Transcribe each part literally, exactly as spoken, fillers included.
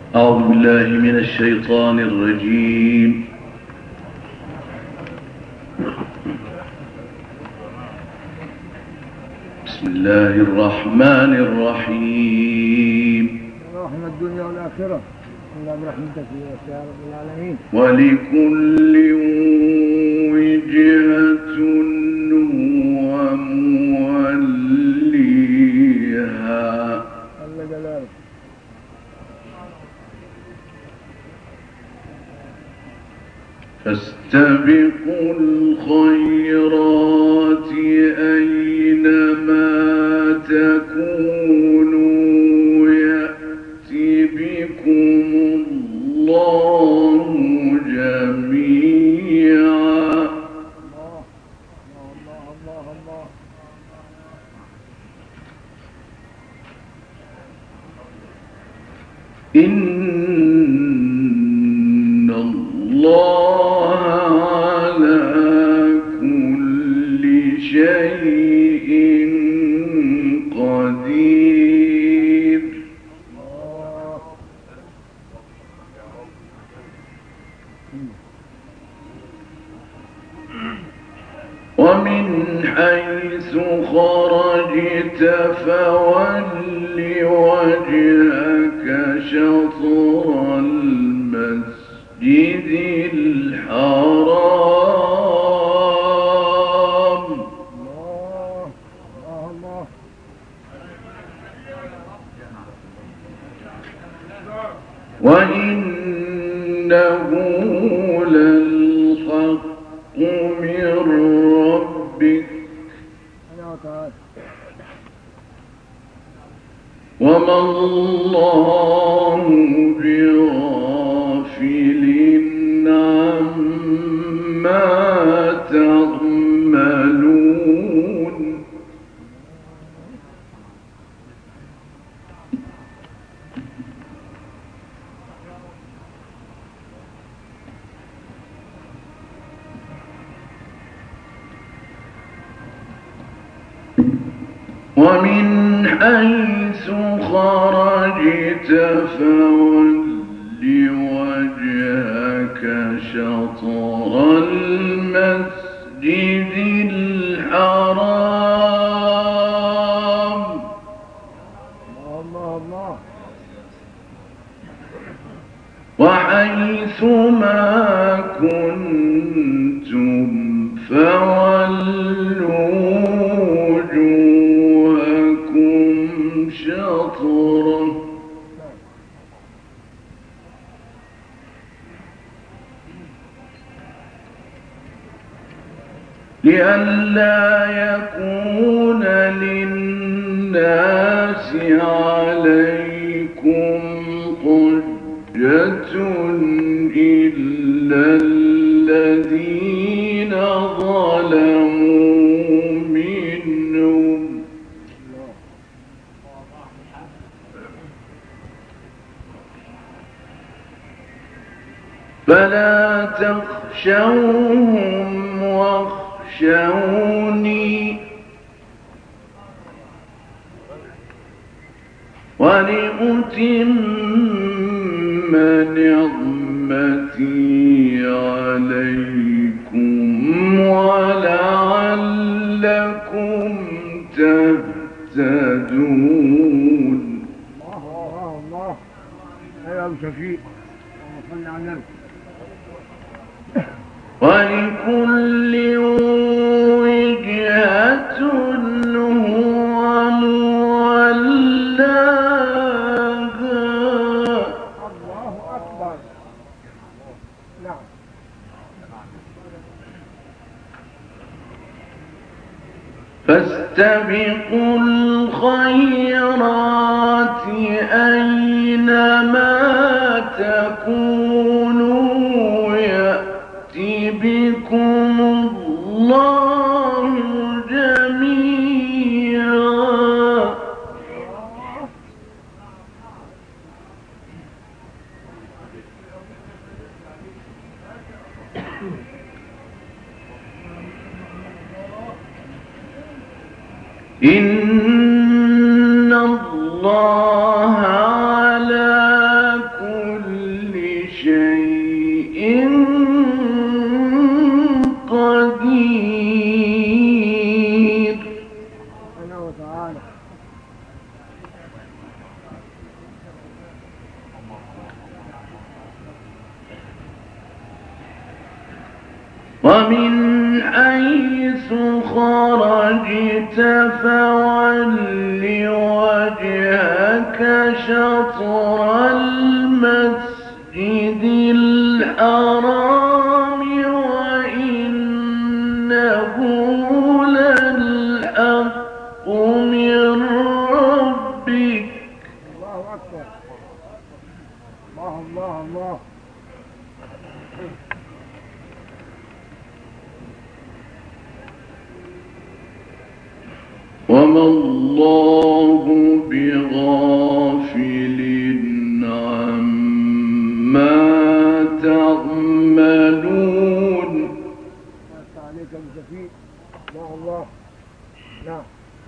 أعوذ بالله من الشيطان الرجيم. بسم الله الرحمن الرحيم. رحمة الدنيا والآخرة. بسم الله برحمتك يا رب العالمين. ولكل وجهة هو موليها. الله جلاله. فاستبقوا الخيرات أينما تكونوا يأت بكم الله جميعا. الله الله الله الله. إن الله على كل شيء قدير. ومن حيث خرجت فول وجهك شطر المسجد الحرام. الله الله الله. وإنه للحق من ربك وما الله بغافل عما تعملون. ومن حيث خرجت فول وجهك شطر المسجد الحرام. الله الله. وحيث ما كنتم فولوا وجوهكم شطره لئلا يكون للناس عليكم حجة إلا الذين ظلموا منهم. فلا تخشوهم واخشوني ولأتم نعمتي عليكم ولعلكم تهتدون. الله الله. يا أبو شفيق صل على النبي. ولكل وجهة هو موليها. الله أكبر. نعم. فاستبقوا الخيرات أينما تكونوا يأت بكم الله جميعا. إن الله على كل ومن حيث خرجت فول وجهك شطر المسجد الحرام وإنه للحق من ربك. الله أكبر. الله الله الله. وما الله بغافل عما تعملون. عليك بشفيع. الله الله. نعم.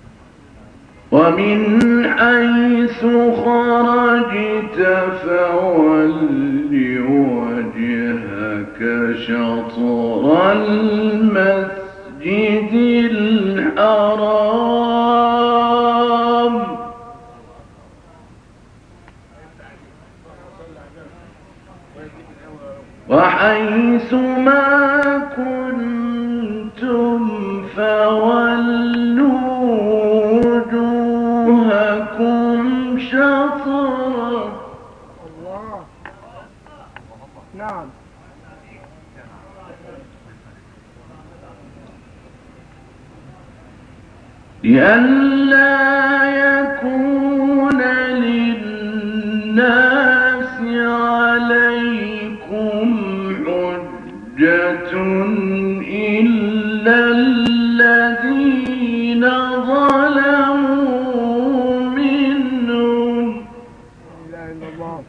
ومن حيث خرجت فول وجهك شطر المسجد الحرام وحيث ما كنتم فولوا وجوهكم شطره. الله. نعم. لئلا يكون للناس عليكم حجة إلا الذين ظلموا منهم. لا إله إلا الله.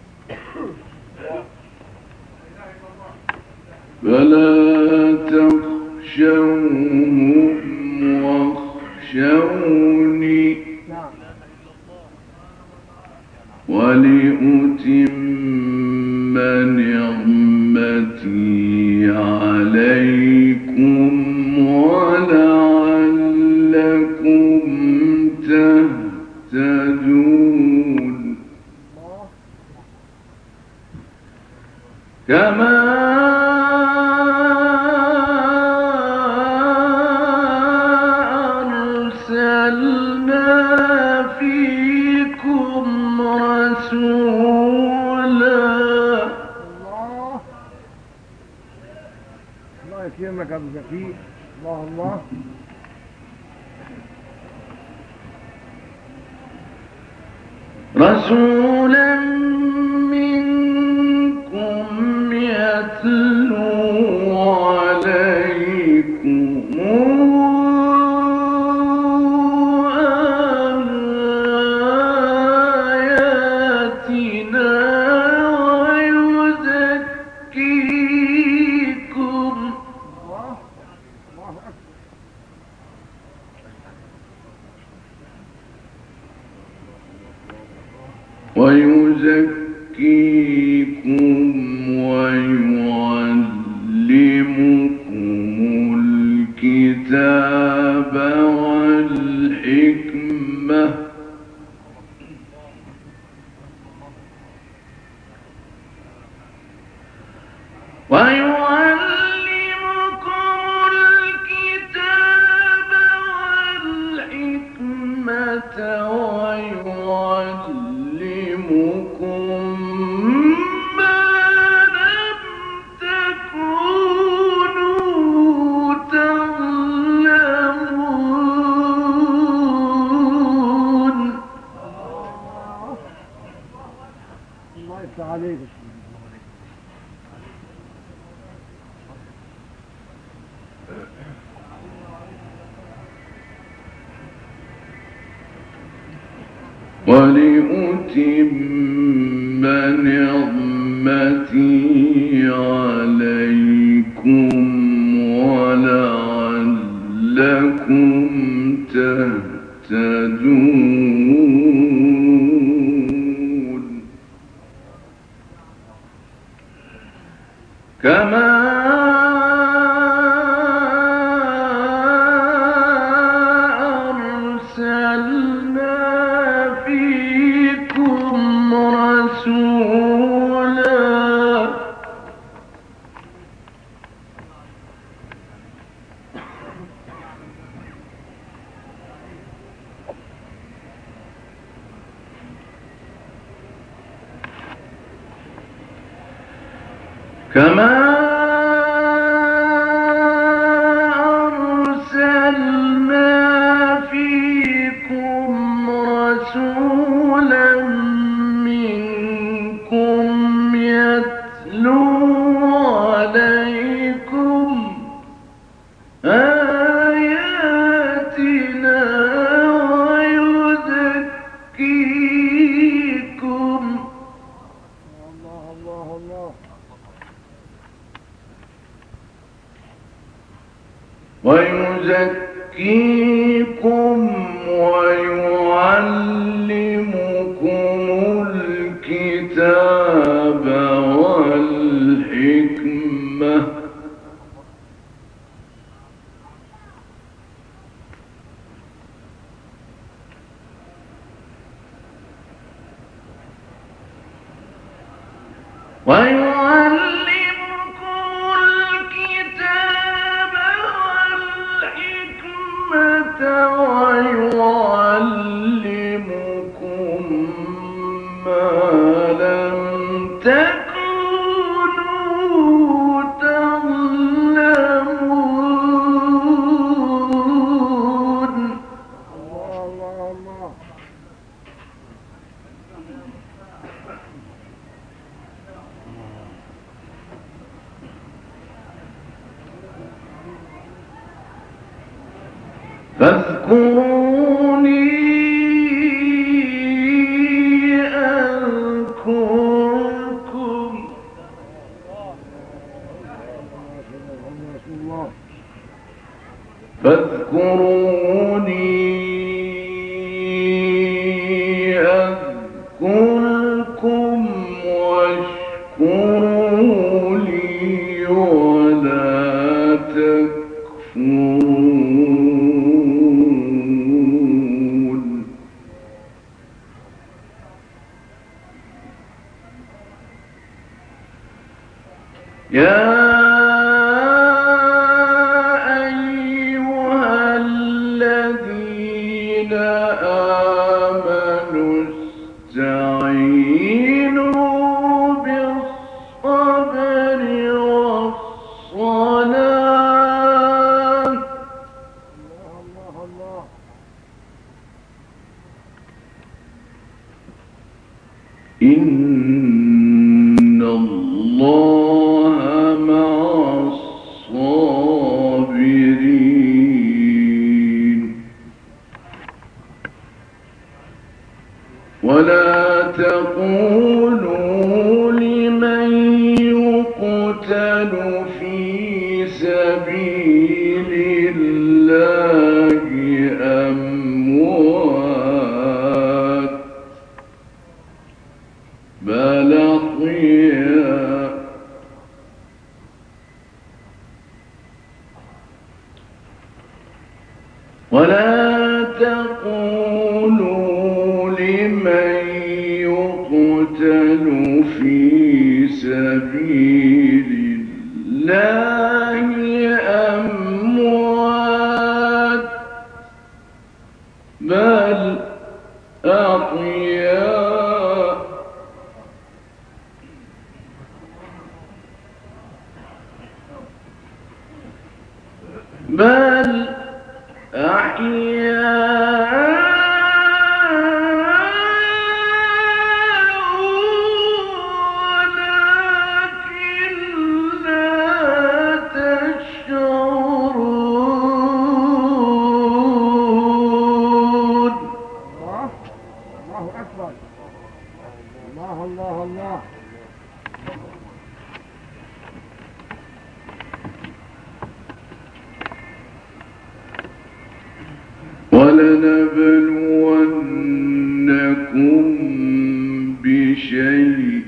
فلا تخشوهم واخشوني ولأتم نعمتي عليكم ولعلكم تهتدون. كما يكرمك أبو زكي. الله الله. رسولا منكم يتلو عليكم آياتنا ويزكيكم. ويزكيكم ويعلمكم الكتاب والحكمة ويعلمكم الكتاب والحكمة ويعلمكم ما لم تكونوا تعلمون. الله يفتح عليك. ولأتم نعمتي عليكم ولعلكم تهتدون. كما كما أرسلنا فيكم رسولا منكم يتلو عليكم آياتنا ويزكيكم الله الله الله ويزكيكم ويعلمكم الكتاب والحكمة ويعلمكم الكتاب والحكمة ويعلمكم ما لم تكونوا تعلمون الله الله الله فاذكروني أذكركم الله فاذكروني أذكركم واشكروا لي ولا تكفرون يا أيها الذين آمنوا استعينوا بالصبر والصلاة الله الله إن الله مع الصابرين ولا تقولوا لمن يقتل في سبيل الله أموات بل أحياء ولا تقولوا لمن يقتل في سبيل الله أموات بل أحياء بل أحياء ولكن لا تشعرون الله الله أكبر الله الله الله ولنبلونكم بشيء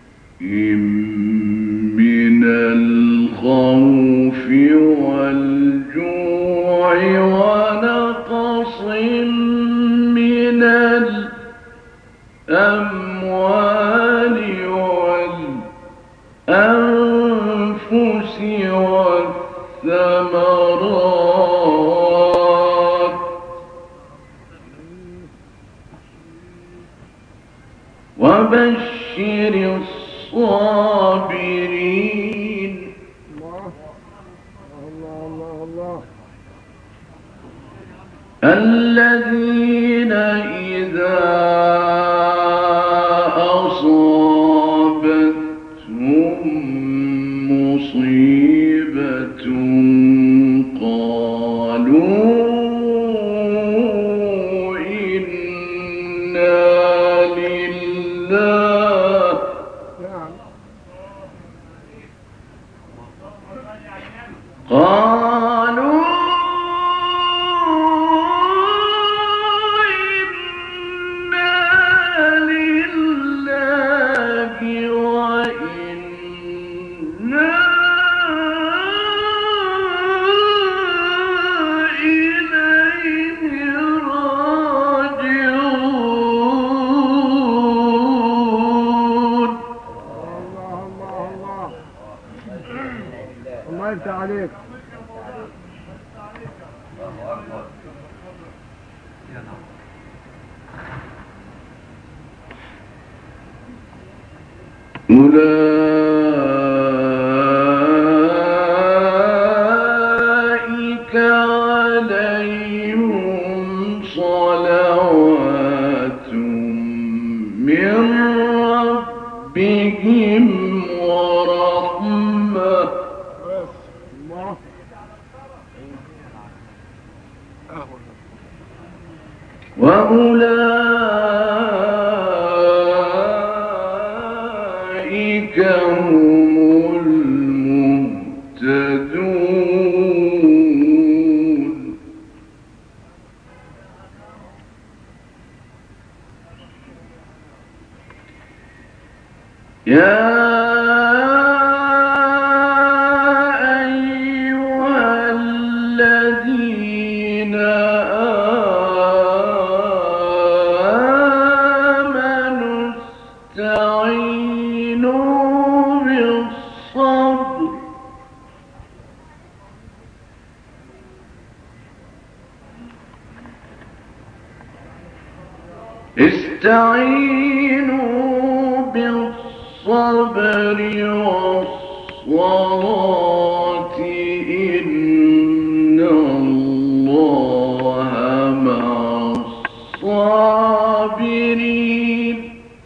من الخوف والجوع ونقص من الأموال والأنفس والثمرات وبشر الصابرين الذين إذا أصابتهم مصيبة قالوا إنا لله قالوا عليك أولئك عليهم صلوات من ربهم ورحمة وأولئك هم المهتدون يا أيها الذين آمنوا استعينوا بالصبر استعينوا بالصبر والصلاة إن الله مع الصابرين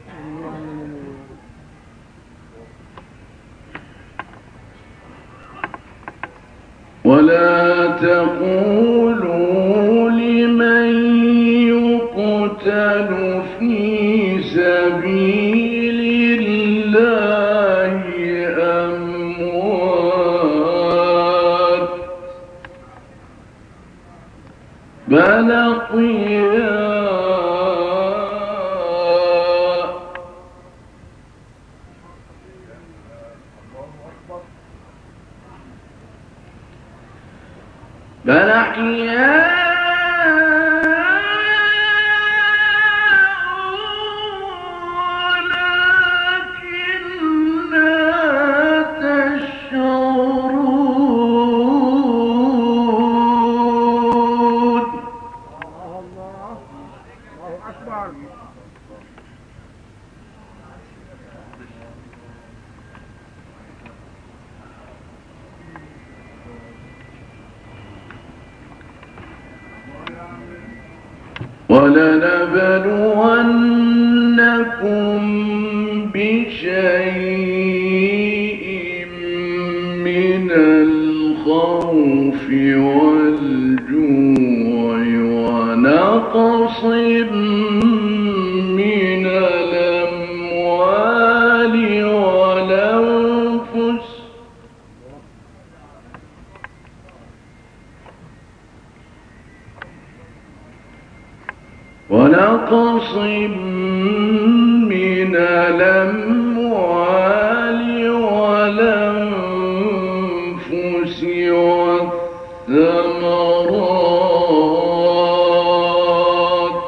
ولا تقولوا لمن يقتل في سبيل الله أموات بل أحياء بل أحياء ولنبلونكم بشيء من الخوف والجوع ونقص من الأموال والأنفس ونقص من الأموال والأنفس والثمرات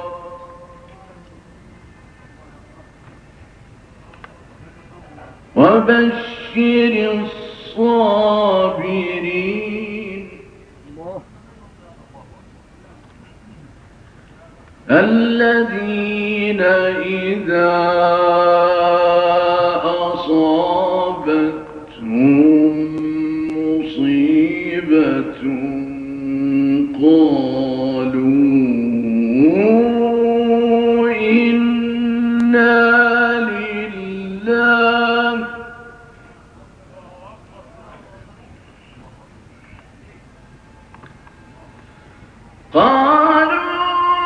وبشر الصابرين الذين إذا أصابتهم مصيبة قالوا قالوا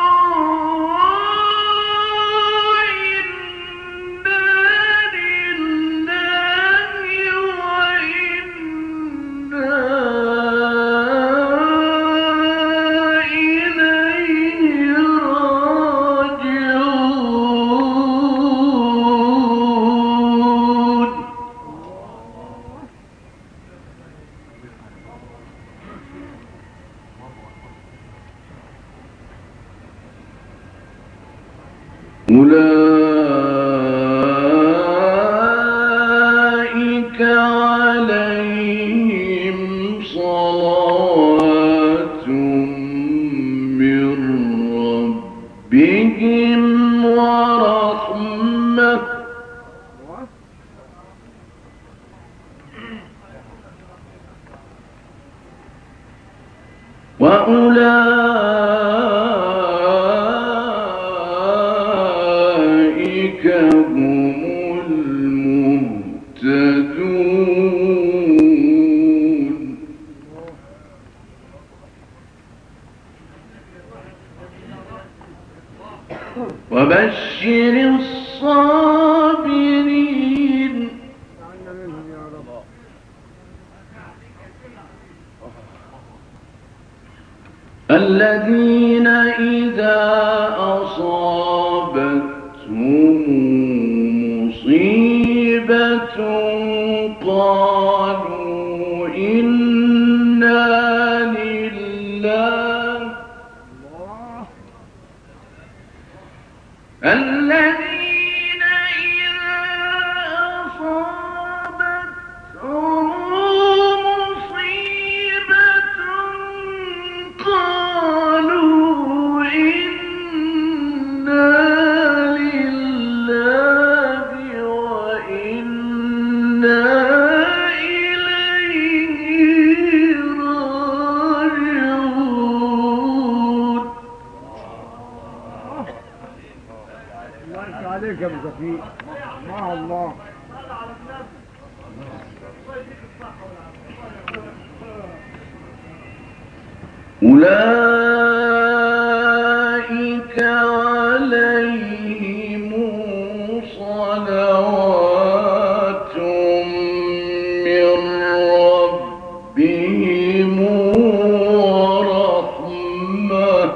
أولئك عليهم صلوات من ربهم ورحمة وأولئك هم المهتدون وبشر الصابرين الذين إذا أصابتهم مصيبة قالوا إنا لله الذين إذا أصابتهم مصيبة قالوا إنا لله وإنا إليه راجعون. الله عليك يا ابو زكي. الله الله. أولئك عليهم صلوات من ربهم ورحمة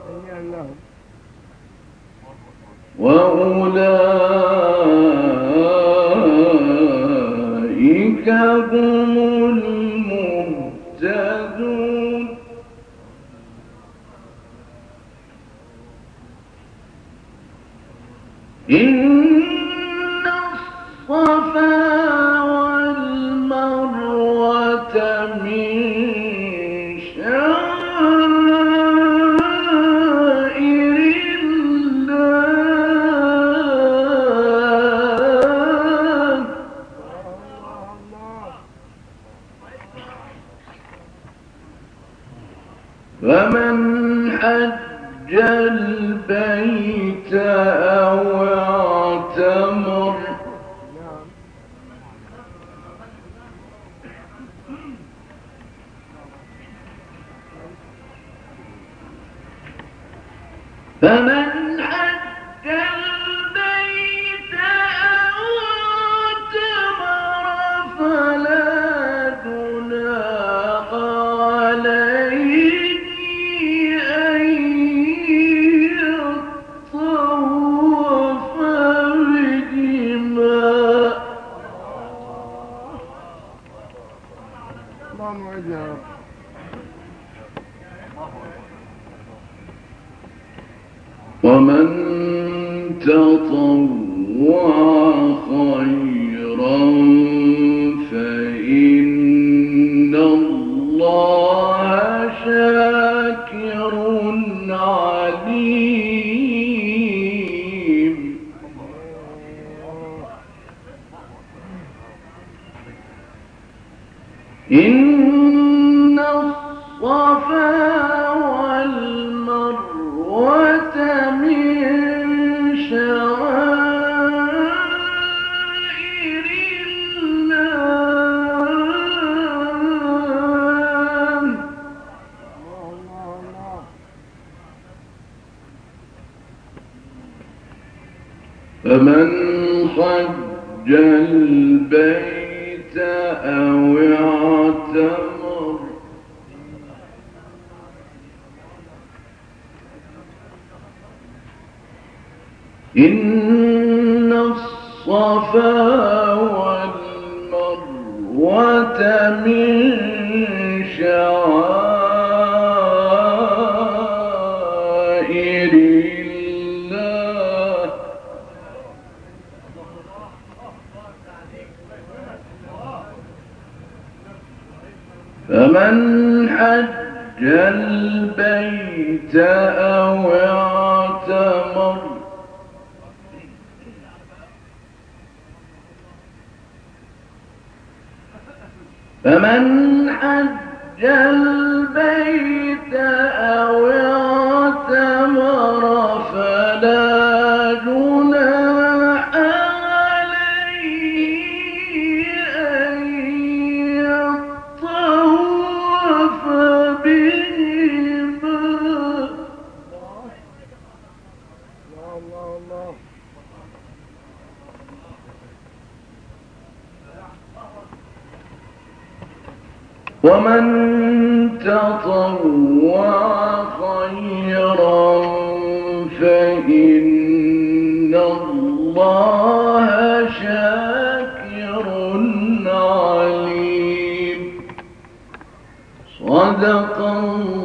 وأولئك هم المهتدون. إن الصفا والمروة من شعائر الله فمن حج البيت أو اعتمر فمن حج البيت أو اعتمر فلا جناح عليه أن يطوف بهما. اللهم اجعلنا يا رب. ومن تطوع خيرا فإن الله شاكر عليم. إن الصفا والمروة من شعائر الله فمن حج البيت أو اعتمر إن الصفا والمروة من شعائر الله فمن حج البيت أو اعتمر فمن حج البيت أو اعتمر فلا جناح عليه أن يطوف بهما الله الله ومن تطوع خيرا فإن الله شاكر عليم صدق الله